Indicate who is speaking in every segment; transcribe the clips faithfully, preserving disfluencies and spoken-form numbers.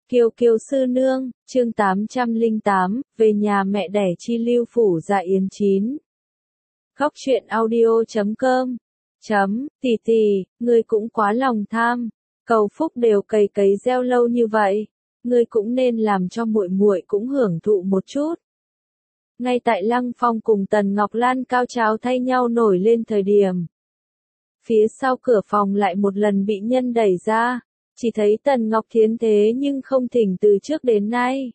Speaker 1: Kiều Kiều sư nương, chương tám trăm lẻ tám, về nhà mẹ đẻ chi lưu phủ dạ yến chín. Góc truyện audio chấm com. Chấm, tỷ tỷ, ngươi cũng quá lòng tham, cầu phúc đều cày cấy gieo lâu như vậy, ngươi cũng nên làm cho muội muội cũng hưởng thụ một chút. Ngay tại Lăng Phong cùng Tần Ngọc Lan cao trào thay nhau nổi lên thời điểm, phía sau cửa phòng lại một lần bị nhân đẩy ra. Chỉ thấy Tần Ngọc Thiến thế nhưng không thỉnh từ trước đến nay.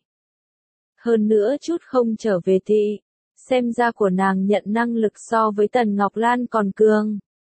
Speaker 1: Hơn nữa chút không trở về thị, xem ra của nàng nhận năng lực so với Tần Ngọc Lan còn cường.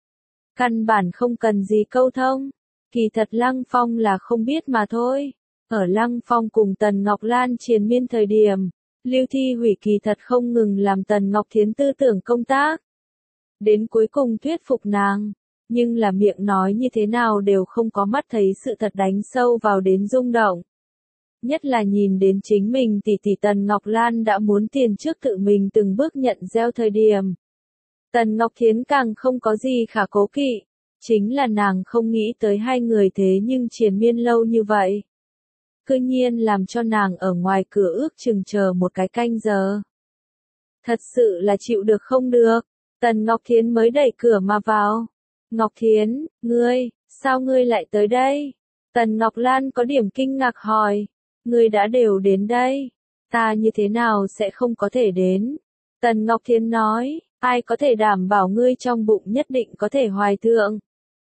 Speaker 1: Căn bản không cần gì câu thông, kỳ thật Lăng Phong là không biết mà thôi. Ở Lăng Phong cùng Tần Ngọc Lan triền miên thời điểm, Lưu Thi Hủy kỳ thật không ngừng làm Tần Ngọc Thiến tư tưởng công tác. Đến cuối cùng thuyết phục nàng. Nhưng là miệng nói như thế nào đều không có mắt thấy sự thật đánh sâu vào đến rung động. Nhất là nhìn đến chính mình tỷ tỷ Tần Ngọc Lan đã muốn tiền trước tự mình từng bước nhận gieo thời điểm. Tần Ngọc Thiến càng không có gì khả cố kỵ, chính là nàng không nghĩ tới hai người thế nhưng triền miên lâu như vậy. Cư nhiên làm cho nàng ở ngoài cửa ước chừng chờ một cái canh giờ. Thật sự là chịu được không được, Tần Ngọc Thiến mới đẩy cửa mà vào. Ngọc Thiến, ngươi, sao ngươi lại tới đây? Tần Ngọc Lan có điểm kinh ngạc hỏi, ngươi đã đều đến đây, ta như thế nào sẽ không có thể đến? Tần Ngọc Thiến nói, ai có thể đảm bảo ngươi trong bụng nhất định có thể hoài thượng?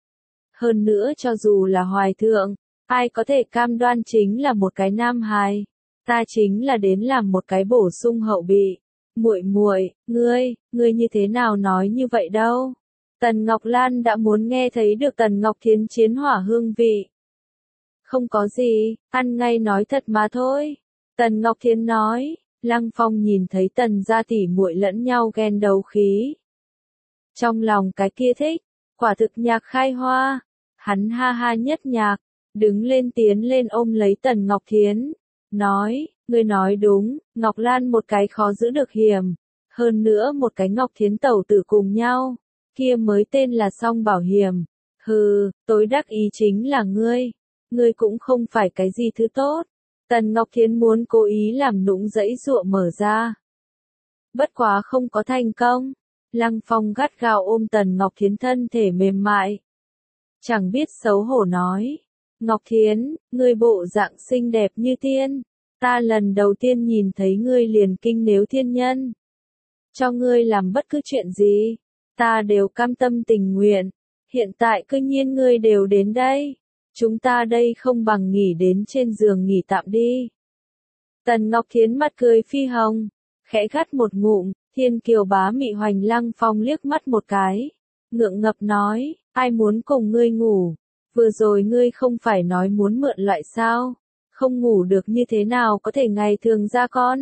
Speaker 1: Hơn nữa cho dù là hoài thượng, ai có thể cam đoan chính là một cái nam hài? Ta chính là đến làm một cái bổ sung hậu bị. Muội muội, ngươi, ngươi như thế nào nói như vậy đâu? Tần Ngọc Lan đã muốn nghe thấy được Tần Ngọc Thiến chiến hỏa hương vị. Không có gì, ăn ngay nói thật mà thôi. Tần Ngọc Thiến nói, Lăng Phong nhìn thấy Tần gia tỷ muội lẫn nhau ghen đấu khí. Trong lòng cái kia thích, quả thực nhạc khai hoa. Hắn ha ha nhất nhạc, đứng lên tiến lên ôm lấy Tần Ngọc Thiến. Nói, ngươi nói đúng, Ngọc Lan một cái khó giữ được hiểm. Hơn nữa một cái Ngọc Thiến tẩu tử cùng nhau. Kia mới tên là song bảo hiểm. Hừ, tối đắc ý chính là ngươi. Ngươi cũng không phải cái gì thứ tốt. Tần Ngọc Thiến muốn cố ý làm nũng dãy dụa mở ra. Bất quá không có thành công. Lăng Phong gắt gao ôm Tần Ngọc Thiến thân thể mềm mại. Chẳng biết xấu hổ nói. Ngọc Thiến, ngươi bộ dạng xinh đẹp như tiên. Ta lần đầu tiên nhìn thấy ngươi liền kinh nếu thiên nhân. Cho ngươi làm bất cứ chuyện gì. Ta đều cam tâm tình nguyện, hiện tại cư nhiên ngươi đều đến đây, chúng ta đây không bằng nghỉ đến trên giường nghỉ tạm đi. Tần Ngọc Thiến mặt cười phi hồng, khẽ gắt một ngụm, Thiên Kiều bá mị hoành Lăng Phong liếc mắt một cái, ngượng ngập nói, ai muốn cùng ngươi ngủ, vừa rồi ngươi không phải nói muốn mượn lại sao, không ngủ được như thế nào có thể ngày thường ra con.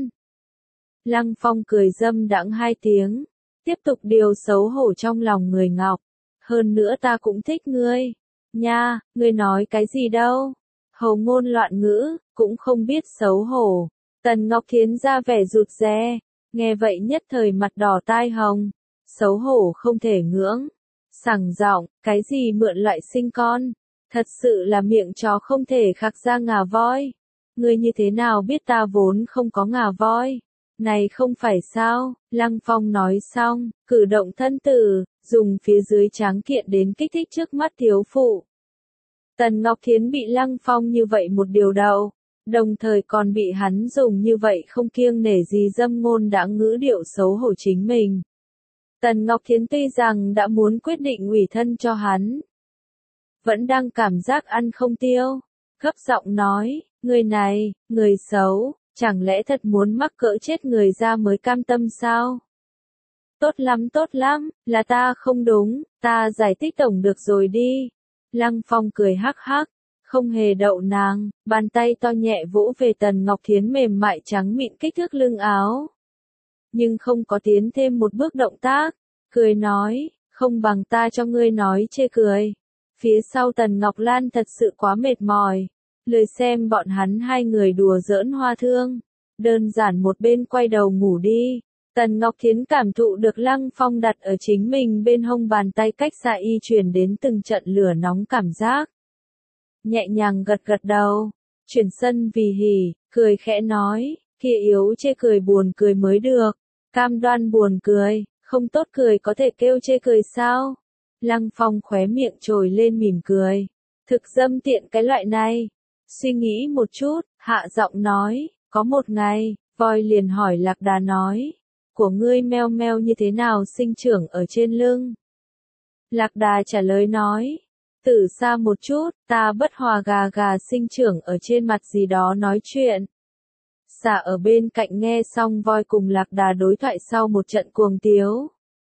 Speaker 1: Lăng Phong cười dâm đãng hai tiếng. Tiếp tục điều xấu hổ trong lòng người Ngọc. Hơn nữa ta cũng thích ngươi. Nha, ngươi nói cái gì đâu. Hầu ngôn loạn ngữ, cũng không biết xấu hổ. Tần Ngọc Thiến ra vẻ rụt rè. Nghe vậy nhất thời mặt đỏ tai hồng. Xấu hổ không thể ngưỡng. Sằng giọng, cái gì mượn loại sinh con. Thật sự là miệng chó không thể khạc ra ngà voi. Ngươi như thế nào biết ta vốn không có ngà voi. Này không phải sao, Lăng Phong nói xong, cử động thân tử, dùng phía dưới tráng kiện đến kích thích trước mắt thiếu phụ. Tần Ngọc Thiến bị Lăng Phong như vậy một điều đầu, đồng thời còn bị hắn dùng như vậy không kiêng nể gì dâm ngôn đã ngữ điệu xấu hổ chính mình. Tần Ngọc Thiến tuy rằng đã muốn quyết định ủy thân cho hắn, vẫn đang cảm giác ăn không tiêu, gấp giọng nói, người này, người xấu. Chẳng lẽ thật muốn mắc cỡ chết người ra mới cam tâm sao? Tốt lắm tốt lắm, là ta không đúng, ta giải thích tổng được rồi đi. Lăng Phong cười hắc hắc, không hề đậu nàng, bàn tay to nhẹ vỗ về Tần Ngọc Thiến mềm mại trắng mịn kích thước lưng áo. Nhưng không có tiến thêm một bước động tác, cười nói, không bằng ta cho ngươi nói chê cười. Phía sau Tần Ngọc Lan thật sự quá mệt mỏi. Lười xem bọn hắn hai người đùa giỡn hoa thương, đơn giản một bên quay đầu ngủ đi. Tần Ngọc Thiến cảm thụ được Lăng Phong đặt ở chính mình bên hông bàn tay cách xa y truyền đến từng trận lửa nóng cảm giác. Nhẹ nhàng gật gật đầu, chuyển sân vì hỉ, cười khẽ nói, kia yếu chê cười buồn cười mới được, cam đoan buồn cười, không tốt cười có thể kêu chê cười sao? Lăng Phong khóe miệng trồi lên mỉm cười, thực dâm tiện cái loại này. Suy nghĩ một chút, hạ giọng nói, có một ngày, voi liền hỏi Lạc Đà nói, của ngươi meo meo như thế nào sinh trưởng ở trên lưng? Lạc Đà trả lời nói, từ xa một chút, ta bất hòa gà gà sinh trưởng ở trên mặt gì đó nói chuyện. Xà ở bên cạnh nghe xong voi cùng Lạc Đà đối thoại sau một trận cuồng tiếu.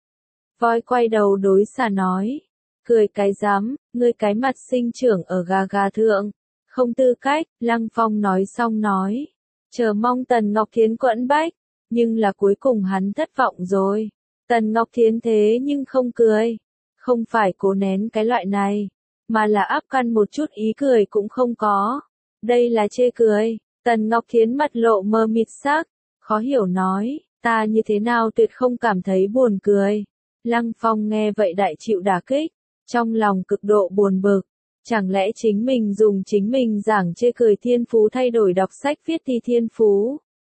Speaker 1: Voi quay đầu đối xà nói, cười cái rắm, ngươi cái mặt sinh trưởng ở gà gà thượng, không tư cách. Lăng Phong nói xong nói, chờ mong Tần Ngọc Thiến quẫn bách, nhưng là cuối cùng hắn thất vọng rồi. Tần Ngọc Thiến thế nhưng không cười, không phải cố nén cái loại này, mà là áp căn một chút ý cười cũng không có. Đây là chê cười. Tần Ngọc Thiến mặt lộ mờ mịt sắc, khó hiểu nói, ta như thế nào tuyệt không cảm thấy buồn cười. Lăng Phong nghe vậy đại chịu đả kích, trong lòng cực độ buồn bực, chẳng lẽ chính mình dùng chính mình giảng chê cười thiên phú thay đổi đọc sách viết thi thiên phú.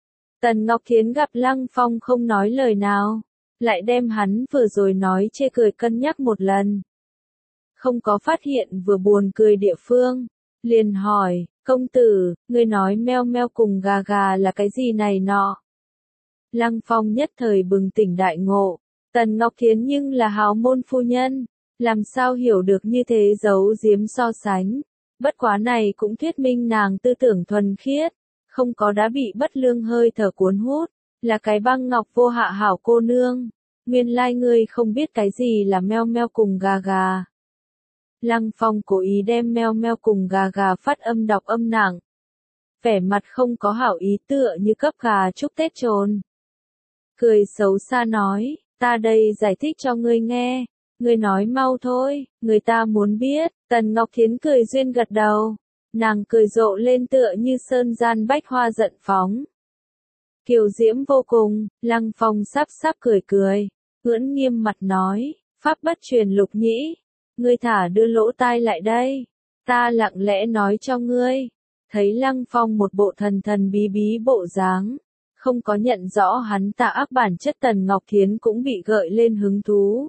Speaker 1: Tần Ngọc Thiến gặp Lăng Phong không nói lời nào, lại đem hắn vừa rồi nói chê cười cân nhắc một lần. Không có phát hiện vừa buồn cười địa phương, liền hỏi, công tử, ngươi nói meo meo cùng gà gà là cái gì này nọ? Lăng Phong nhất thời bừng tỉnh đại ngộ, Tần Ngọc Thiến nhưng là hào môn phu nhân, làm sao hiểu được như thế giấu giếm so sánh. Bất quá này cũng thuyết minh nàng tư tưởng thuần khiết, không có đã bị bất lương hơi thở cuốn hút, là cái băng ngọc vô hạ hảo cô nương. Nguyên lai ngươi không biết cái gì là meo meo cùng gà gà. Lăng Phong cố ý đem meo meo cùng gà gà phát âm đọc âm nặng. Vẻ mặt không có hảo ý tựa như cấp gà chúc Tết trồn. Cười xấu xa nói, ta đây giải thích cho ngươi nghe, ngươi nói mau thôi, người ta muốn biết. Tần Ngọc Thiến cười duyên gật đầu, nàng cười rộ lên tựa như sơn gian bách hoa giận phóng. Kiều diễm vô cùng, Lăng Phong sắp sắp cười cười, ưỡn nghiêm mặt nói, pháp bất truyền lục nhĩ. Ngươi thả đưa lỗ tai lại đây, ta lặng lẽ nói cho ngươi. Thấy Lăng Phong một bộ thần thần bí bí bộ dáng, không có nhận rõ hắn tà ác bản chất, Tần Ngọc Thiến cũng bị gợi lên hứng thú.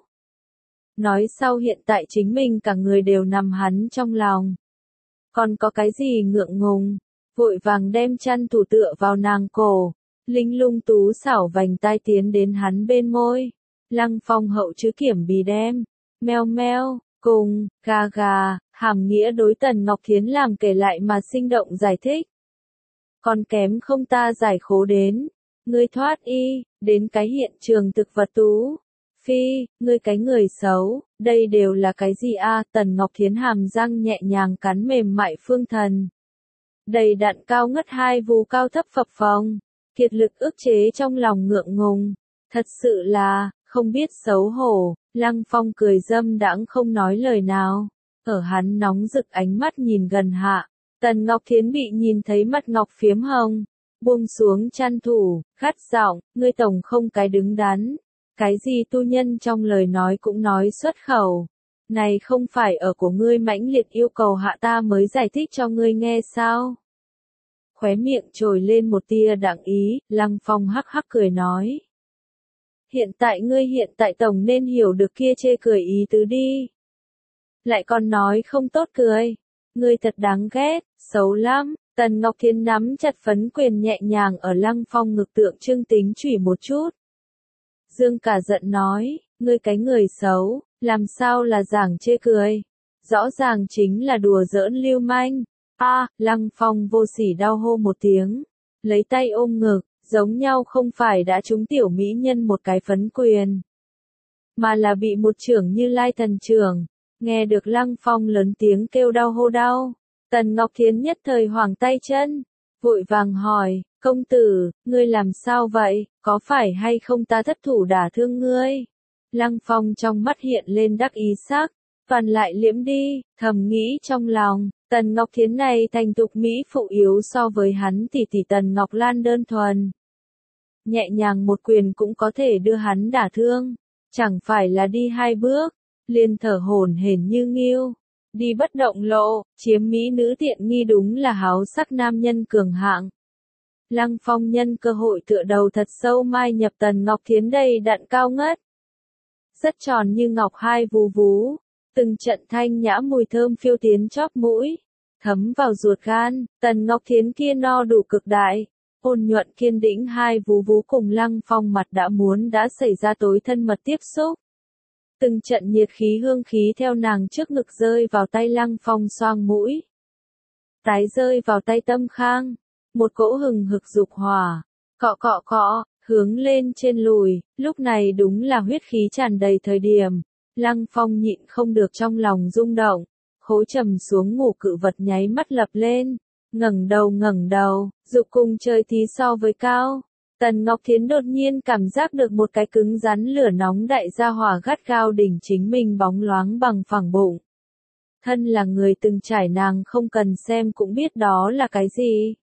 Speaker 1: Nói sau hiện tại chính mình cả người đều nằm hắn trong lòng. Còn có cái gì ngượng ngùng, vội vàng đem chăn thủ tựa vào nàng cổ, linh lung tú xảo vành tai tiến đến hắn bên môi. Lăng Phong hậu chứ kiểm bì đem, meo meo, cùng, gà gà, hàm nghĩa đối Tần Ngọc Thiến làm kể lại mà sinh động giải thích. Còn kém không ta giải khố đến, ngươi thoát y, đến cái hiện trường thực vật tú. Phi, ngươi cái người xấu, đây đều là cái gì a? Tần Ngọc Thiến hàm răng nhẹ nhàng cắn mềm mại phương thần. Đầy đặn cao ngất hai vú cao thấp phập phồng, kiệt lực ức chế trong lòng ngượng ngùng. Thật sự là, không biết xấu hổ. Lăng Phong cười dâm đãng không nói lời nào, ở hắn nóng rực ánh mắt nhìn gần hạ. Tần Ngọc Thiến bị nhìn thấy mặt ngọc phiếm hồng, buông xuống chăn thủ, gắt giọng, ngươi tổng không cái đứng đắn, cái gì tu nhân trong lời nói cũng nói xuất khẩu, này không phải ở của ngươi mãnh liệt yêu cầu hạ ta mới giải thích cho ngươi nghe sao? Khóe miệng trồi lên một tia đặng ý, Lăng Phong hắc hắc cười nói. Hiện tại ngươi hiện tại tổng nên hiểu được kia chê cười ý tứ đi. Lại còn nói không tốt cười. Ngươi thật đáng ghét, xấu lắm. Tần Ngọc Thiến nắm chặt phấn quyền nhẹ nhàng ở Lăng Phong ngực tượng trưng tính chửi một chút. Dương cả giận nói, ngươi cái người xấu, làm sao là giảng chê cười. Rõ ràng chính là đùa giỡn lưu manh. A, à, Lăng Phong vô sỉ đau hô một tiếng. Lấy tay ôm ngực. Giống nhau không phải đã trúng tiểu mỹ nhân một cái phấn quyền, mà là bị một trưởng Như Lai thần trưởng. Nghe được Lăng Phong lớn tiếng kêu đau hô đau, Tần Ngọc Thiến nhất thời hoảng tay chân, vội vàng hỏi, công tử, ngươi làm sao vậy, có phải hay không ta thất thủ đả thương ngươi? Lăng Phong trong mắt hiện lên đắc ý sắc, toàn lại liễm đi, thầm nghĩ trong lòng, Tần Ngọc Thiến này thành tục mỹ phụ yếu so với hắn tỷ tỷ Tần Ngọc Lan đơn thuần. Nhẹ nhàng một quyền cũng có thể đưa hắn đả thương, chẳng phải là đi hai bước, liền thở hổn hển như nghiêu. đi bất động lộ, chiếm mỹ nữ tiện nghi đúng là háo sắc nam nhân cường hạng. Lăng Phong nhân cơ hội tựa đầu thật sâu mai nhập Tần Ngọc Thiến đầy đặn cao ngất. Rất tròn như ngọc hai vú vú, từng trận thanh nhã mùi thơm phiêu tiến chóp mũi, thấm vào ruột gan. Tần Ngọc Thiến kia no đủ cực đại, ôn nhuận kiên đĩnh hai vú vú cùng Lăng Phong mặt đã muốn đã xảy ra tối thân mật tiếp xúc. Từng trận nhiệt khí hương khí theo nàng trước ngực rơi vào tay Lăng Phong xoang mũi, tái rơi vào tay Tâm Khang, một cỗ hừng hực dục hỏa, cọ cọ cọ, hướng lên trên lùi. Lúc này đúng là huyết khí tràn đầy thời điểm, Lăng Phong nhịn không được trong lòng rung động, khối trầm xuống ngủ cự vật nháy mắt lập lên, ngẩng đầu ngẩng đầu, dục cùng trời tí so với cao. Tần Ngọc Thiến đột nhiên cảm giác được một cái cứng rắn lửa nóng đại gia hỏa gắt gao đỉnh chính mình bóng loáng bằng phẳng bụng. Thân là người từng trải nàng không cần xem cũng biết đó là cái gì.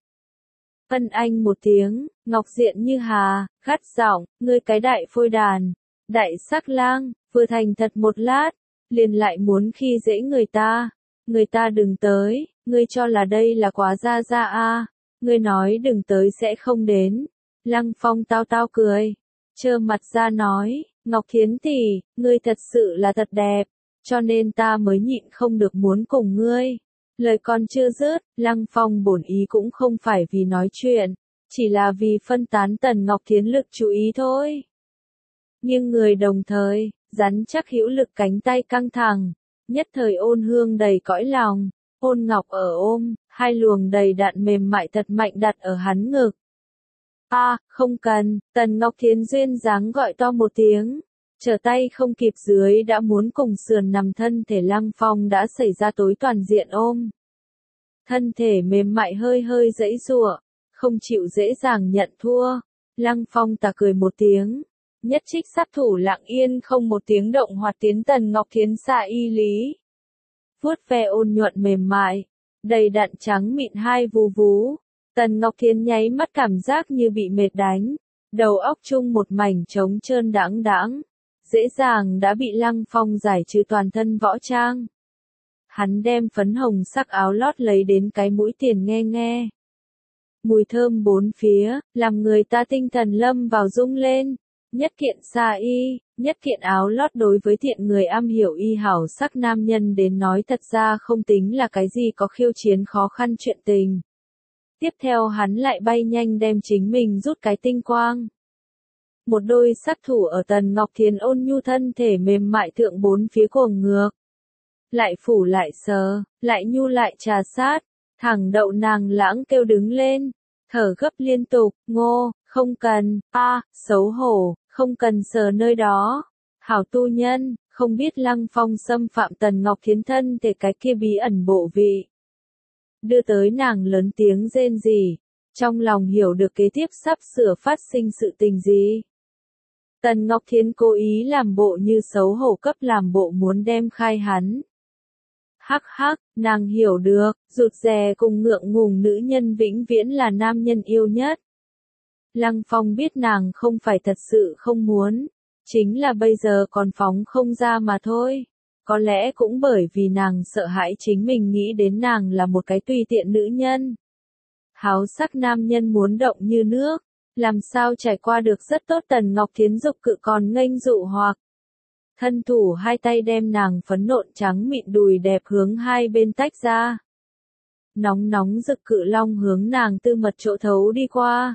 Speaker 1: Ân anh một tiếng, ngọc diện như hà, gắt giọng, ngươi cái đại phôi đàn, đại sắc lang, vừa thành thật một lát, liền lại muốn khi dễ người ta. Người ta đừng tới, ngươi cho là đây là quá gia gia a, ngươi nói đừng tới sẽ không đến. Lăng Phong tao tao cười, trơ mặt ra nói, Ngọc Thiến tỷ, ngươi thật sự là thật đẹp, cho nên ta mới nhịn không được muốn cùng ngươi. Lời còn chưa dứt, Lăng Phong bổn ý cũng không phải vì nói chuyện, chỉ là vì phân tán Tần Ngọc Thiến lực chú ý thôi. Nhưng người đồng thời, rắn chắc hữu lực cánh tay căng thẳng, nhất thời ôn hương đầy cõi lòng, ôn ngọc ở ôm, hai luồng đầy đặn mềm mại thật mạnh đặt ở hắn ngực. A, à, không cần, Tần Ngọc Thiến duyên dáng gọi to một tiếng, trở tay không kịp dưới đã muốn cùng sườn nằm thân thể Lăng Phong đã xảy ra tối toàn diện ôm. Thân thể mềm mại hơi hơi giãy giụa, không chịu dễ dàng nhận thua. Lăng Phong tà cười một tiếng, nhất trích sát thủ lặng yên không một tiếng động hoạt tiến Tần Ngọc Thiến xa y lý. Vuốt ve ôn nhuận mềm mại, đầy đặn trắng mịn hai vú vú. Tần Ngọc Thiến nháy mắt cảm giác như bị mệt đánh, đầu óc chung một mảnh trống trơn đãng đãng, dễ dàng đã bị Lăng Phong giải trừ toàn thân võ trang. Hắn đem phấn hồng sắc áo lót lấy đến cái mũi tiền nghe nghe. Mùi thơm bốn phía, làm người ta tinh thần lâm vào rung lên. Nhất kiện sa y, nhất kiện áo lót đối với thiện người am hiểu y hảo sắc nam nhân đến nói thật ra không tính là cái gì có khiêu chiến khó khăn chuyện tình. Tiếp theo hắn lại bay nhanh đem chính mình rút cái tinh quang. Một đôi sát thủ ở Tần Ngọc Thiến ôn nhu thân thể mềm mại thượng bốn phía cuồng ngược. Lại phủ lại sờ, lại nhu lại trà sát, thẳng đậu nàng lãng kêu đứng lên, thở gấp liên tục, ngô, không cần, a, à, xấu hổ, không cần sờ nơi đó. Hảo tu nhân, không biết Lăng Phong xâm phạm Tần Ngọc Thiến thân thể cái kia bí ẩn bộ vị. Đưa tới nàng lớn tiếng rên rỉ, trong lòng hiểu được kế tiếp sắp sửa phát sinh sự tình gì. Tần Ngọc Thiến cố ý làm bộ như xấu hổ cấp làm bộ muốn đem khai hắn. Hắc hắc, nàng hiểu được, rụt rè cùng ngượng ngùng nữ nhân vĩnh viễn là nam nhân yêu nhất. Lăng Phong biết nàng không phải thật sự không muốn, chính là bây giờ còn phóng không ra mà thôi. Có lẽ cũng bởi vì nàng sợ hãi chính mình nghĩ đến nàng là một cái tùy tiện nữ nhân. Háo sắc nam nhân muốn động như nước, làm sao trải qua được rất tốt. Tần Ngọc Thiến dục cự còn nghênh dụ hoặc. Thân thủ hai tay đem nàng phấn nộn trắng mịn đùi đẹp hướng hai bên tách ra. Nóng nóng rực cự long hướng nàng tư mật chỗ thấu đi qua.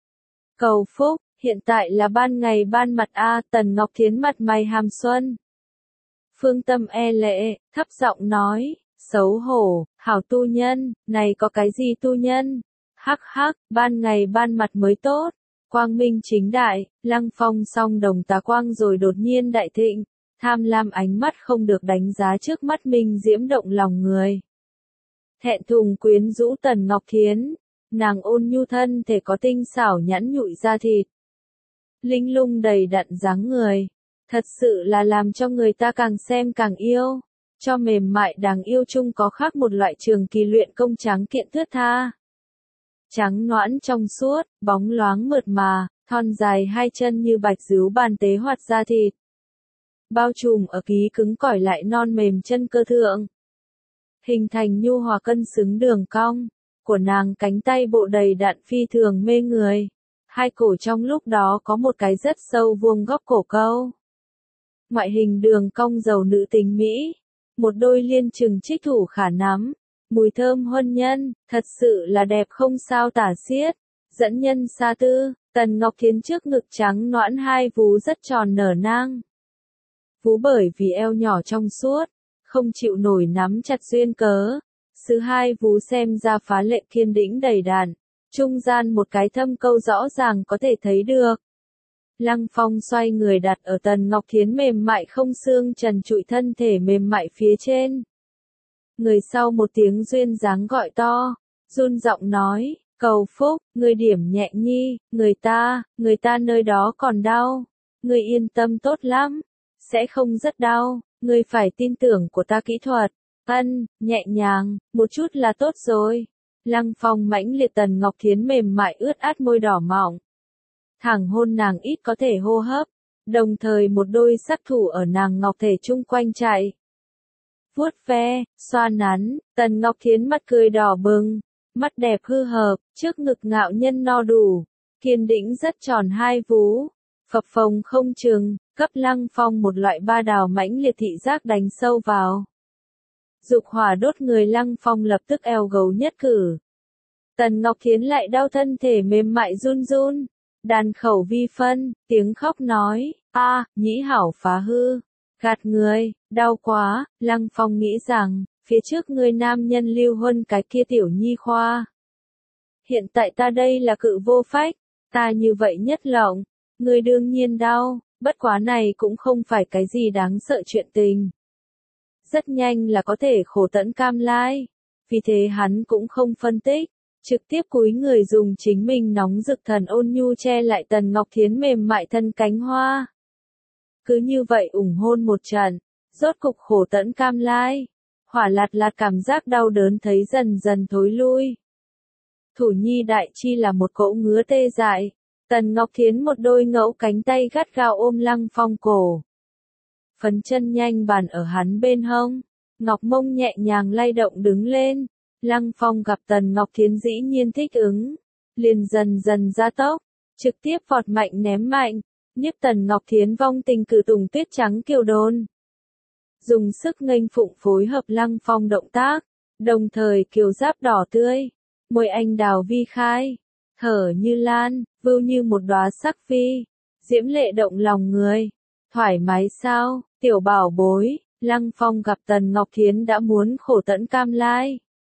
Speaker 1: Cầu phúc, hiện tại là ban ngày ban mặt a. Tần Ngọc Thiến mặt mày hàm xuân. Phương Tâm e lệ, thấp giọng nói, xấu hổ, hảo tu nhân, này có cái gì tu nhân? Hắc hắc, ban ngày ban mặt mới tốt. Quang minh chính đại, Lăng Phong song đồng tà quang rồi đột nhiên đại thịnh, tham lam ánh mắt không được đánh giá trước mắt minh diễm động lòng người. Thẹn thùng quyến rũ Tần Ngọc Thiến, nàng ôn nhu thân thể có tinh xảo nhẵn nhụi da thịt. Linh lung đầy đặn dáng người, thật sự là làm cho người ta càng xem càng yêu, cho mềm mại đáng yêu chung có khác một loại trường kỳ luyện công trắng kiện thướt tha. Trắng nõn trong suốt, bóng loáng mượt mà, thon dài hai chân như bạch dứu bàn tế hoạt da thịt. Bao trùm ở ký cứng cỏi lại non mềm chân cơ thượng. hình thành nhu hòa cân xứng đường cong của nàng, cánh tay bộ đầy đặn phi thường mê người. Hai cổ trong lúc đó có một cái rất sâu vuông góc cổ câu. Ngoại hình đường cong giàu nữ tính mỹ, một đôi liên chừng trích thủ khả nắm, mùi thơm huân nhân, thật sự là đẹp không sao tả xiết, dẫn nhân xa tư. Tần Ngọc Thiến trước ngực trắng nõn, hai vú rất tròn nở nang. Vú bởi vì eo nhỏ trong suốt, không chịu nổi nắm chặt duyên cớ, sứ hai vú xem ra phá lệ kiên đĩnh đầy đặn, trung gian một cái thâm câu rõ ràng có thể thấy được. Lăng Phong xoay người đặt ở Tần Ngọc Thiến mềm mại không xương trần trụi thân thể mềm mại phía trên. Người sau một tiếng duyên dáng gọi to, run giọng nói, cầu phúc, người điểm nhẹ nhi, người ta, người ta nơi đó còn đau, người yên tâm tốt lắm, sẽ không rất đau, người phải tin tưởng của ta kỹ thuật, ân, nhẹ nhàng, một chút là tốt rồi. Lăng Phong mãnh liệt Tần Ngọc Thiến mềm mại ướt át môi đỏ mọng, thẳng hôn nàng ít có thể hô hấp, đồng thời một đôi sắc thủ ở nàng ngọc thể chung quanh chạy. Vuốt ve, xoa nắn, Tần Ngọc Thiến mặt cười đỏ bừng, mắt đẹp hư hợp, trước ngực ngạo nhân no đủ, kiên đĩnh rất tròn hai vú, phập phồng không chừng, cấp Lăng Phong một loại ba đào mãnh liệt thị giác đánh sâu vào. Dục hỏa đốt người, Lăng Phong lập tức eo gấu nhất cử. Tần Ngọc Thiến lại đau thân thể mềm mại run run, đàn khẩu vi phân, tiếng khóc nói, a, nhĩ hảo phá hư, gạt người, đau quá. Lăng Phong nghĩ rằng, phía trước người nam nhân lưu huân cái kia tiểu nhi khoa. Hiện tại ta đây là cự vô phách, ta như vậy nhất lộng, người đương nhiên đau, bất quá này cũng không phải cái gì đáng sợ chuyện tình. Rất nhanh là có thể khổ tẫn cam lai, vì thế hắn cũng không phân tích, trực tiếp cúi người dùng chính mình nóng rực thần ôn nhu che lại Tần Ngọc Thiến mềm mại thân cánh hoa. Cứ như vậy ủng hôn một trận, rốt cục khổ tẫn cam lai, hỏa lạt lạt cảm giác đau đớn thấy dần dần thối lui. Thủ nhi đại chi là một cỗ ngứa tê dại, Tần Ngọc Thiến một đôi ngẫu cánh tay gắt gao ôm Lăng Phong cổ. Phấn chân nhanh bàn ở hắn bên hông, ngọc mông nhẹ nhàng lay động đứng lên. Lăng Phong gặp Tần Ngọc Thiến dĩ nhiên thích ứng, liền dần dần ra tốc, trực tiếp vọt mạnh ném mạnh, nhiếp Tần Ngọc Thiến vong tình cử tùng tuyết trắng kiều đôn. Dùng sức nghênh phụng phối hợp Lăng Phong động tác, đồng thời kiều giáp đỏ tươi, môi anh đào vi khai, thở như lan, vưu như một đóa sắc phi, diễm lệ động lòng người. Thoải mái sao, tiểu bảo bối? Lăng Phong gặp Tần Ngọc Thiến đã muốn khổ tẫn cam lai,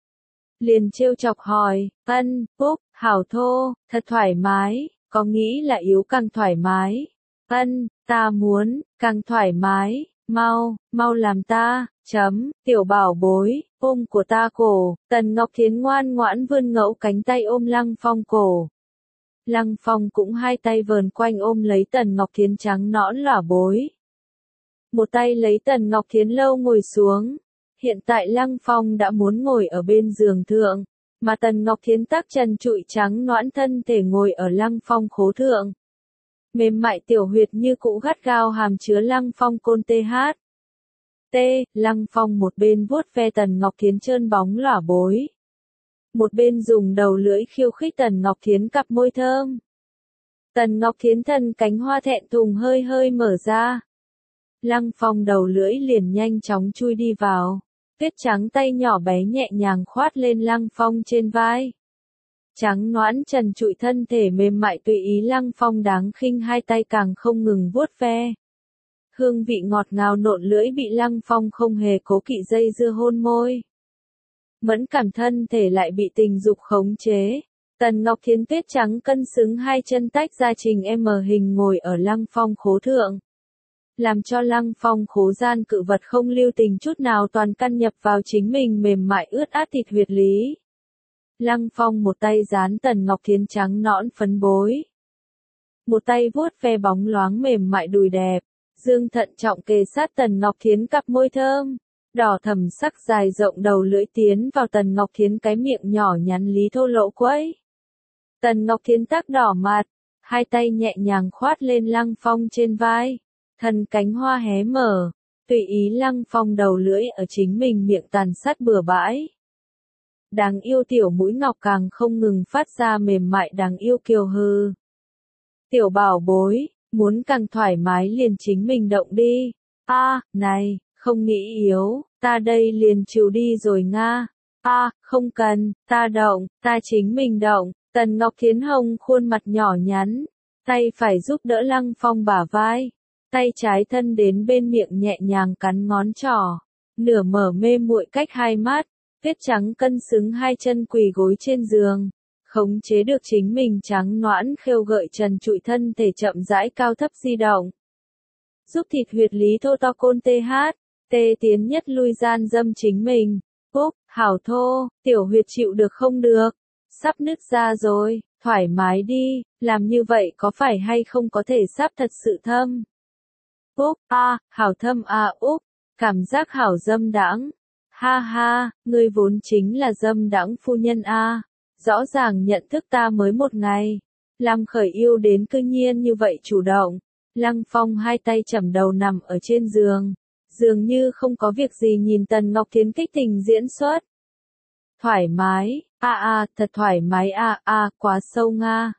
Speaker 1: liền trêu chọc hỏi, ân, phúc, hảo thô, thật thoải mái, có nghĩ là yếu càng thoải mái. Ân, ta muốn, càng thoải mái, mau, mau làm ta, chấm, tiểu bảo bối, ôm của ta cổ. Tần Ngọc Thiến ngoan ngoãn vươn ngẫu cánh tay ôm Lăng Phong cổ. Lăng Phong cũng hai tay vờn quanh ôm lấy Tần Ngọc Thiến trắng nõn lả bối. Một tay lấy Tần Ngọc Thiến lâu ngồi xuống. Hiện tại Lăng Phong đã muốn ngồi ở bên giường thượng, mà Tần Ngọc Thiến tác trần trụi trắng nõn thân thể ngồi ở Lăng Phong khố thượng. Mềm mại tiểu huyệt như cũ gắt gao hàm chứa Lăng Phong côn tê hát. T, Lăng Phong một bên vuốt ve Tần Ngọc Thiến trơn bóng lả bối. Một bên dùng đầu lưỡi khiêu khích Tần Ngọc Thiến cặp môi thơm. Tần Ngọc Thiến thân cánh hoa thẹn thùng hơi hơi mở ra. Lăng Phong đầu lưỡi liền nhanh chóng chui đi vào. Tuyết trắng tay nhỏ bé nhẹ nhàng khoát lên Lăng Phong trên vai. Trắng nõn trần trụi thân thể mềm mại tùy ý Lăng Phong đáng khinh hai tay càng không ngừng vuốt ve. Hương vị ngọt ngào nộn lưỡi bị Lăng Phong không hề cố kỵ dây dưa hôn môi. Mẫn cảm thân thể lại bị tình dục khống chế. Tần Ngọc Thiến tuyết trắng cân xứng hai chân tách ra trình M hình ngồi ở Lăng Phong khố thượng. Làm cho Lăng Phong khố gian cự vật không lưu tình chút nào toàn căn nhập vào chính mình mềm mại ướt át thịt huyệt lý. Lăng Phong một tay dán Tần Ngọc Thiến trắng nõn phấn bối. Một tay vuốt ve bóng loáng mềm mại đùi đẹp. Dương thận trọng kề sát Tần Ngọc Thiến cặp môi thơm. Đỏ thầm sắc dài rộng đầu lưỡi tiến vào Tần Ngọc Thiến cái miệng nhỏ nhắn lý thô lỗ quấy. Tần Ngọc Thiến tắc đỏ mặt. Hai tay nhẹ nhàng khoát lên Lăng Phong trên vai. Thân cánh hoa hé mở, Tùy ý Lăng Phong đầu lưỡi ở chính mình miệng tàn sát bừa bãi. Đáng yêu tiểu mũi ngọc càng không ngừng phát ra mềm mại đáng yêu kiều hư. Tiểu bảo bối, muốn càng thoải mái liền chính mình động đi. A, à, này, không nghĩ yếu, ta đây liền chịu đi rồi nga. A, à, không cần, ta động, ta chính mình động. Tần Ngọc Thiến Hồng khuôn mặt nhỏ nhắn, tay phải giúp đỡ Lăng Phong bả vai, tay trái thân đến bên miệng nhẹ nhàng cắn ngón trỏ, nửa mở mê muội cách hai mắt, tuyết trắng cân xứng hai chân quỳ gối trên giường, khống chế được chính mình trắng noãn khêu gợi trần trụi thân thể chậm rãi cao thấp di động. Giúp thịt huyệt lý thô to côn tê hát, tê tiến nhất lui gian dâm chính mình, Úc, hảo thô, tiểu huyệt chịu được không được, sắp nứt ra rồi, thoải mái đi, làm như vậy có phải hay không có thể sắp thật sự thâm. Úc, a, à, hảo thâm a à, Úc, cảm giác hảo dâm đãng. Ha ha, ngươi vốn chính là dâm đãng phu nhân a, à. Rõ ràng nhận thức ta mới một ngày, làm khởi yêu đến cư nhiên như vậy chủ động. Lăng Phong hai tay chẩm đầu nằm ở trên giường, dường như không có việc gì nhìn Tần Ngọc Thiến kích tình diễn xuất. Thoải mái, a à, a, à, thật thoải mái a à, a, à, quá sâu nga.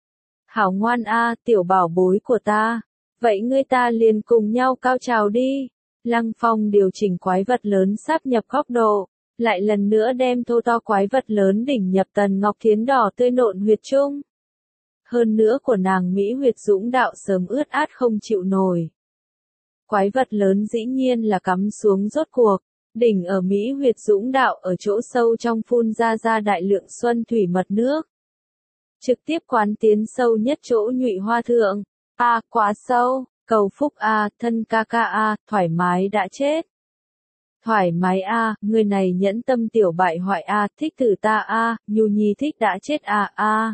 Speaker 1: Hảo ngoan a, à, tiểu bảo bối của ta. Vậy ngươi ta liền cùng nhau cao trào đi. Lăng Phong điều chỉnh quái vật lớn sáp nhập góc độ, lại lần nữa đem thô to quái vật lớn đỉnh nhập Tần Ngọc Thiến đỏ tươi nộn huyệt trung. Hơn nữa của nàng Mỹ huyệt dũng đạo sớm ướt át không chịu nổi. Quái vật lớn dĩ nhiên là cắm xuống rốt cuộc, đỉnh ở Mỹ huyệt dũng đạo ở chỗ sâu trong phun ra ra đại lượng xuân thủy mật nước. Trực tiếp quán tiến sâu nhất chỗ nhụy hoa thượng. A, à, quá sâu, cầu phúc a, à, thân ca ca a, à, thoải mái đã chết. Thoải mái a, à, người này nhẫn tâm tiểu bại hoại a, à, thích thử ta a, à, nhu nhi thích đã chết a à, a. À.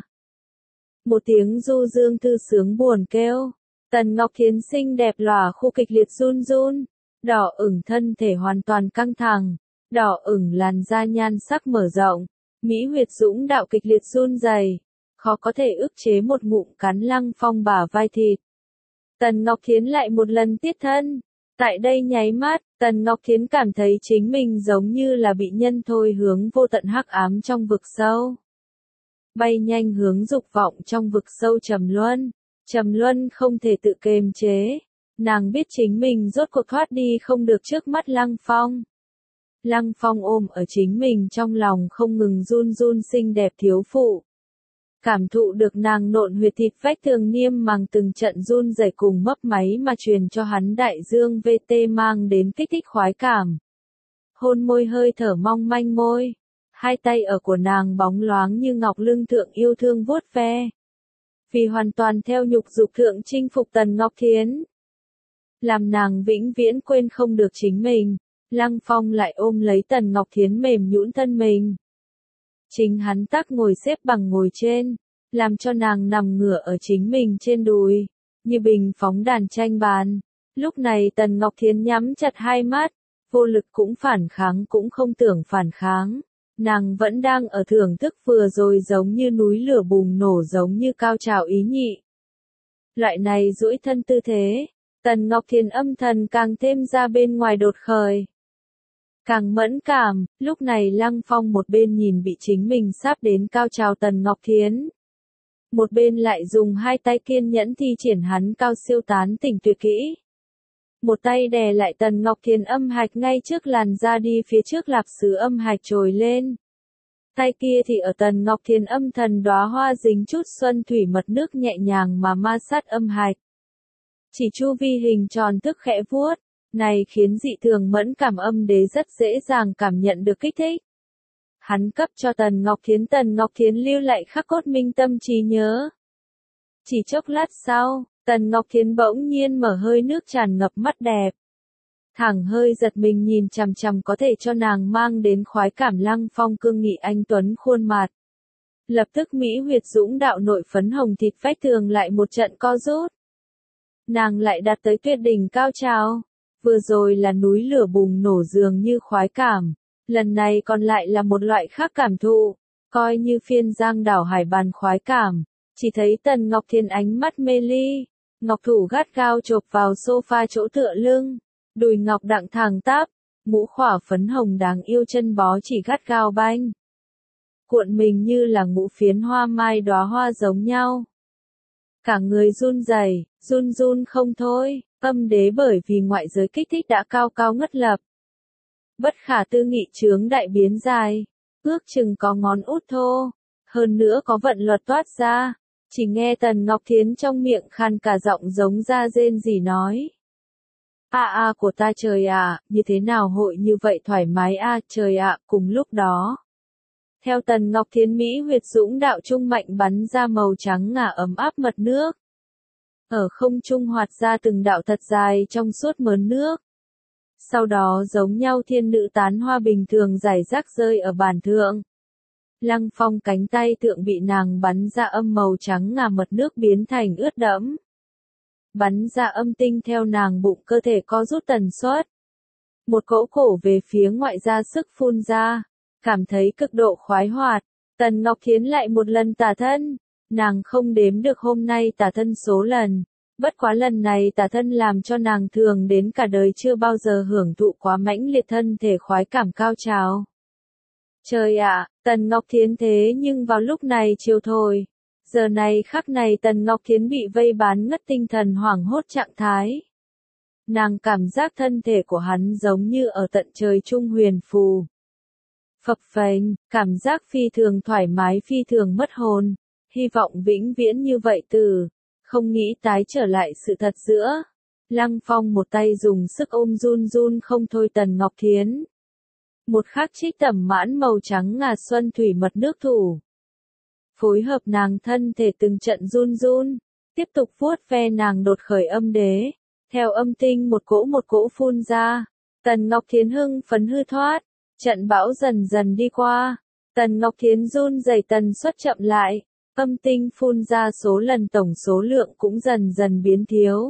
Speaker 1: Một tiếng du dương thư sướng buồn kêu, Tần Ngọc Thiến xinh đẹp lòa khu kịch liệt run run, đỏ ửng thân thể hoàn toàn căng thẳng, đỏ ửng làn da nhan sắc mở rộng, Mỹ huyệt dũng đạo kịch liệt run rẩy, khó có thể ức chế một ngụm cắn Lăng Phong bả vai thịt. Tần Ngọc Thiến lại một lần tiết thân. Tại đây nháy mắt, Tần Ngọc Thiến cảm thấy chính mình giống như là bị nhân thôi hướng vô tận hắc ám trong vực sâu. Bay nhanh hướng dục vọng trong vực sâu trầm luân. Trầm luân không thể tự kiềm chế. Nàng biết chính mình rốt cuộc thoát đi không được trước mắt Lăng Phong. Lăng Phong ôm ở chính mình trong lòng không ngừng run run xinh đẹp thiếu phụ. Cảm thụ được nàng nộn huyệt thịt vách tường niêm màng từng trận run rẩy cùng mấp máy mà truyền cho hắn đại dương vê tê mang đến kích thích khoái cảm. Hôn môi hơi thở mong manh môi, hai tay ở của nàng bóng loáng như ngọc lưng thượng yêu thương vuốt ve. Vì hoàn toàn theo nhục dục thượng chinh phục Tần Ngọc Thiến. Làm nàng vĩnh viễn quên không được chính mình, Lăng Phong lại ôm lấy Tần Ngọc Thiến mềm nhũn thân mình. Chính hắn tắc ngồi xếp bằng ngồi trên, làm cho nàng nằm ngửa ở chính mình trên đùi, như bình phóng đàn tranh bàn. Lúc này Tần Ngọc Thiến nhắm chặt hai mắt, vô lực cũng phản kháng cũng không tưởng phản kháng. Nàng vẫn đang ở thưởng thức vừa rồi giống như núi lửa bùng nổ giống như cao trào ý nhị. Loại này duỗi thân tư thế, Tần Ngọc Thiến âm thần càng thêm ra bên ngoài đột khởi. Càng mẫn cảm, lúc này Lăng Phong một bên nhìn bị chính mình sắp đến cao trào Tần Ngọc Thiến. Một bên lại dùng hai tay kiên nhẫn thi triển hắn cao siêu tán tỉnh tuyệt kỹ. Một tay đè lại Tần Ngọc Thiến âm hạch ngay trước làn da đi phía trước lạp sứ âm hạch trồi lên. Tay kia thì ở Tần Ngọc Thiến âm thần đóa hoa dính chút xuân thủy mật nước nhẹ nhàng mà ma sát âm hạch. Chỉ chu vi hình tròn thức khẽ vuốt. Này khiến dị thường mẫn cảm âm đế rất dễ dàng cảm nhận được kích thích. Hắn cấp cho Tần Ngọc Thiến Tần Ngọc Thiến lưu lại khắc cốt minh tâm trí nhớ. Chỉ chốc lát sau, Tần Ngọc Thiến bỗng nhiên mở hơi nước tràn ngập mắt đẹp. Thẳng hơi giật mình nhìn chằm chằm có thể cho nàng mang đến khoái cảm Lăng Phong cương nghị anh tuấn khuôn mặt. Lập tức Mỹ huyệt dũng đạo nội phấn hồng thịt vách tường lại một trận co rút. Nàng lại đạt tới tuyệt đỉnh cao trào. Vừa rồi là núi lửa bùng nổ dường như khoái cảm, lần này còn lại là một loại khác cảm thụ, coi như phiên giang đảo hải bàn khoái cảm, chỉ thấy Tần Ngọc Thiến ánh mắt mê ly, ngọc thủ gắt gao chộp vào sofa chỗ tựa lưng, Đùi ngọc đặng thẳng tắp, mũ khỏa phấn hồng đáng yêu, chân bó chỉ gắt gao banh. Cuộn mình như là ngũ phiến hoa mai đóa hoa giống nhau. Cả người run rẩy, run run không thôi, âm đế bởi vì ngoại giới kích thích đã cao cao ngất lập. Bất khả tư nghị chướng đại biến dài, ước chừng có ngón út thô, hơn nữa có vận luật toát ra, chỉ nghe Tần Ngọc Thiến trong miệng khàn cả giọng giống ra rên rỉ nói. A a của ta trời ạ, như thế nào hội như vậy thoải mái a trời ạ, cùng lúc đó. Theo Tần Ngọc Thiến Mỹ huyệt dũng đạo trung mạnh bắn ra màu trắng ngà ấm áp mật nước. Ở không trung hoạt ra từng đạo thật dài trong suốt mớn nước. Sau đó giống nhau thiên nữ tán hoa bình thường rải rác rơi ở bàn thượng. Lăng Phong cánh tay tượng bị nàng bắn ra âm màu trắng ngà mật nước biến thành ướt đẫm. Bắn ra âm tinh theo nàng bụng cơ thể co rút tần suất. Một cỗ cổ về phía ngoại ra sức phun ra, cảm thấy cực độ khoái hoạt. Tần Ngọc Thiến lại một lần tả thân, nàng không đếm được hôm nay tả thân số lần. Bất quá lần này tả thân làm cho nàng thường đến cả đời chưa bao giờ hưởng thụ quá mãnh liệt thân thể khoái cảm cao trào. Trời ạ, Tần Ngọc Thiến thế nhưng vào lúc này chiều thôi. Giờ này khắc này Tần Ngọc Thiến bị vây bán ngất tinh thần hoảng hốt trạng thái. Nàng cảm giác thân thể của hắn giống như ở tận trời trung huyền phù. Phập phềnh, cảm giác phi thường thoải mái phi thường mất hồn, hy vọng vĩnh viễn như vậy từ, không nghĩ tái trở lại sự thật giữa. Lăng Phong một tay dùng sức ôm run run không thôi Tần Ngọc Thiến. Một khắc trích tẩm mãn màu trắng ngà xuân thủy mật nước thủ. Phối hợp nàng thân thể từng trận run run, tiếp tục vuốt ve nàng đột khởi âm đế, theo âm tinh một cỗ một cỗ phun ra. Tần Ngọc Thiến hưng phấn hư thoát, trận bão dần dần đi qua, Tần Ngọc Thiến run rẩy tần suất chậm lại, âm tinh phun ra số lần tổng số lượng cũng dần dần biến thiếu.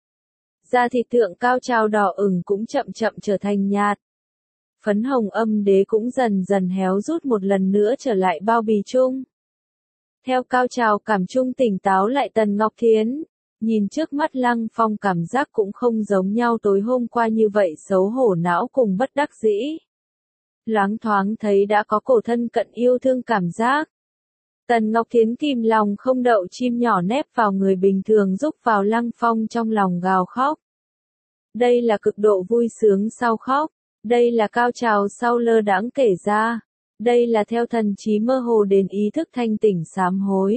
Speaker 1: Da thịt thượng cao trào đỏ ửng cũng chậm chậm trở thành nhạt. Phấn hồng âm đế cũng dần dần héo rút một lần nữa trở lại bao bì chung. Theo cao trào cảm chung tỉnh táo lại Tần Ngọc Thiến, nhìn trước mắt Lăng Phong cảm giác cũng không giống nhau tối hôm qua như vậy xấu hổ não cùng bất đắc dĩ. Loáng thoáng thấy đã có cổ thân cận yêu thương cảm giác. Tần Ngọc Thiến kìm lòng không đậu chim nhỏ nép vào người bình thường giúp vào Lăng Phong trong lòng gào khóc. Đây là cực độ vui sướng sau khóc, đây là cao trào sau lơ đãng kể ra, đây là theo thần trí mơ hồ đến ý thức thanh tỉnh sám hối.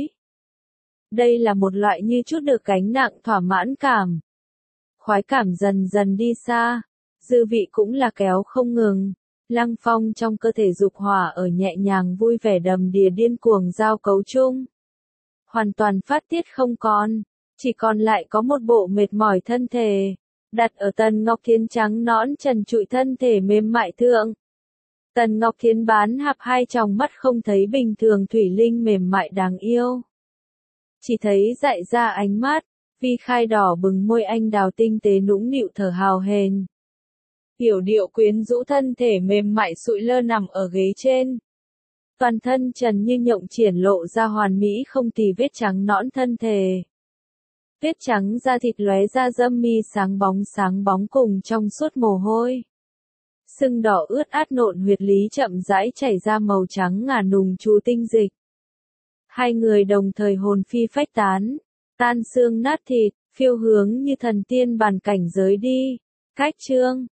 Speaker 1: Đây là một loại như chút được gánh nặng thỏa mãn cảm. Khoái cảm dần dần đi xa, dư vị cũng là kéo không ngừng. Lăng Phong trong cơ thể dục hỏa ở nhẹ nhàng vui vẻ đầm đìa điên cuồng giao cấu chung. Hoàn toàn phát tiết không còn, chỉ còn lại có một bộ mệt mỏi thân thể, đặt ở Tần Ngọc Thiến trắng nõn trần trụi thân thể mềm mại thượng. Tần Ngọc Thiến bán hạp hai tròng mắt không thấy bình thường thủy linh mềm mại đáng yêu. Chỉ thấy dại ra ánh mắt, vi khai đỏ bừng môi anh đào tinh tế nũng nịu thở hào hền. Hiểu điệu quyến rũ thân thể mềm mại sụi lơ nằm ở ghế trên. Toàn thân trần như nhộng triển lộ ra hoàn mỹ không tì vết trắng nõn thân thể. Vết trắng da thịt lóe ra dâm mi sáng bóng sáng bóng cùng trong suốt mồ hôi. Sưng đỏ ướt át nộn huyệt lý chậm rãi chảy ra màu trắng ngà nùng chú tinh dịch. Hai người đồng thời hồn phi phách tán, tan xương nát thịt, phiêu hướng như thần tiên bàn cảnh giới đi. Cách chương